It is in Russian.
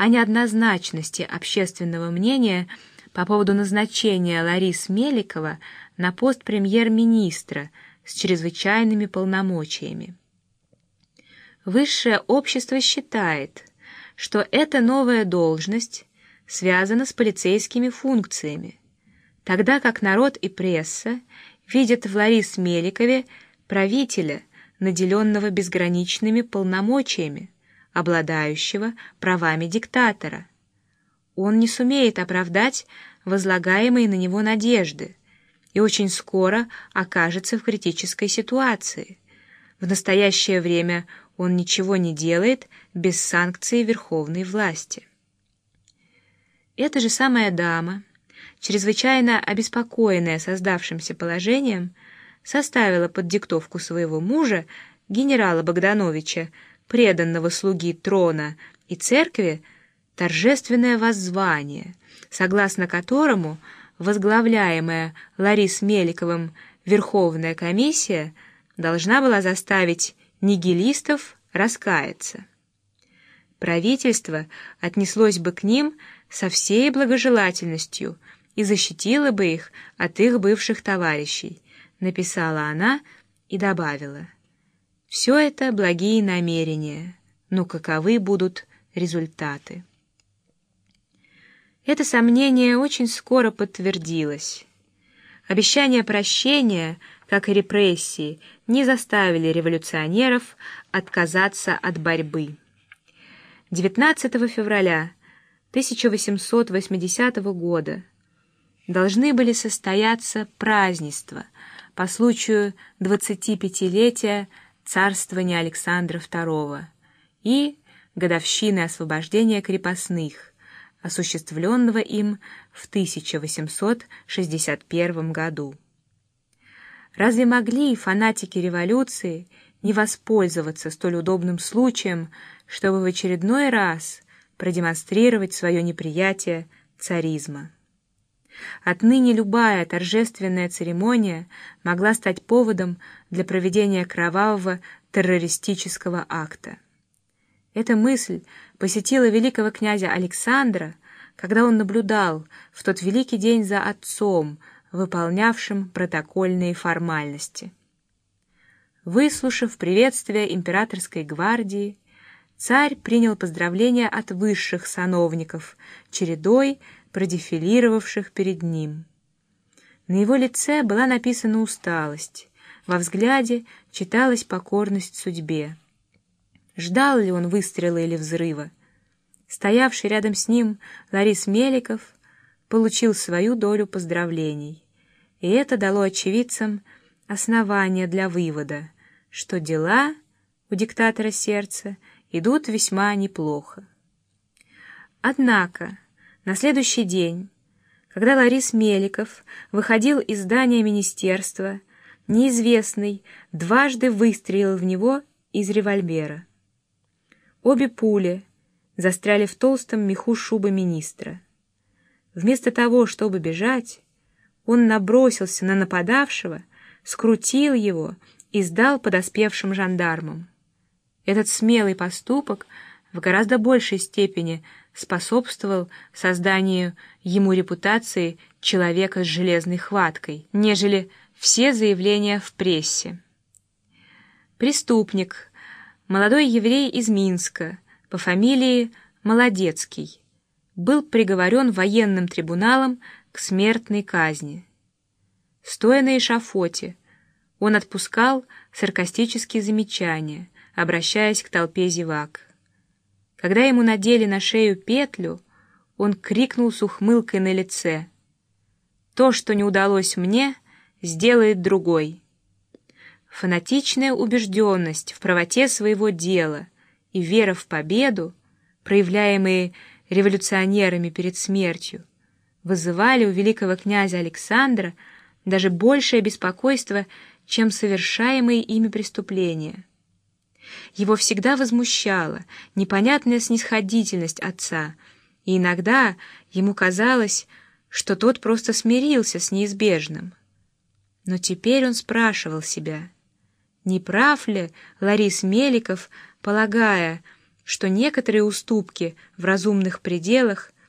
о неоднозначности общественного мнения по поводу назначения Ларисы Меликова на пост премьер-министра с чрезвычайными полномочиями. Высшее общество считает, что эта новая должность связана с полицейскими функциями, тогда как народ и пресса видят в Ларисе Меликове правителя, наделенного безграничными полномочиями, обладающего правами диктатора. Он не сумеет оправдать возлагаемые на него надежды и очень скоро окажется в критической ситуации. В настоящее время он ничего не делает без санкции верховной власти. Эта же самая дама, чрезвычайно обеспокоенная создавшимся положением, составила под диктовку своего мужа, генерала Богдановича, преданного слуги трона и церкви, торжественное воззвание, согласно которому возглавляемая Ларисой Меликовым Верховная комиссия должна была заставить нигилистов раскаяться. Правительство отнеслось бы к ним со всей благожелательностью и защитило бы их от их бывших товарищей, написала она и добавила: все это благие намерения, но каковы будут результаты? Это сомнение очень скоро подтвердилось. Обещания прощения, как и репрессии, не заставили революционеров отказаться от борьбы. 19 февраля 1880 года должны были состояться празднества по случаю 25-летия царствования Александра II и годовщины освобождения крепостных, осуществленного им в 1861 году. Разве могли фанатики революции не воспользоваться столь удобным случаем, чтобы в очередной раз продемонстрировать свое неприятие царизма? Отныне любая торжественная церемония могла стать поводом для проведения кровавого террористического акта. Эта мысль посетила великого князя Александра, когда он наблюдал в тот великий день за отцом, выполнявшим протокольные формальности. Выслушав приветствие императорской гвардии, царь принял поздравления от высших сановников, чередой продефилировавших перед ним. На его лице была написана усталость, во взгляде читалась покорность судьбе. Ждал ли он выстрела или взрыва? Стоявший рядом с ним Ларис Меликов получил свою долю поздравлений, и это дало очевидцам основание для вывода, что дела у диктатора сердца идут весьма неплохо. Однако на следующий день, когда Ларис Меликов выходил из здания министерства, неизвестный дважды выстрелил в него из револьвера. Обе пули застряли в толстом меху шубы министра. Вместо того, чтобы бежать, он набросился на нападавшего, скрутил его и сдал подоспевшим жандармам. Этот смелый поступок в гораздо большей степени способствовал созданию ему репутации человека с железной хваткой, нежели все заявления в прессе. Преступник, молодой еврей из Минска по фамилии Молодецкий, был приговорен военным трибуналом к смертной казни. Стоя на эшафоте, он отпускал саркастические замечания, обращаясь к толпе зевак. Когда ему надели на шею петлю, он крикнул с ухмылкой на лице: «То, что не удалось мне, сделает другой». Фанатичная убежденность в правоте своего дела и вера в победу, проявляемые революционерами перед смертью, вызывали у великого князя Александра даже большее беспокойство, чем совершаемые ими преступления. Его всегда возмущала непонятная снисходительность отца, и иногда ему казалось, что тот просто смирился с неизбежным. Но теперь он спрашивал себя, не прав ли Ларис Меликов, полагая, что некоторые уступки в разумных пределах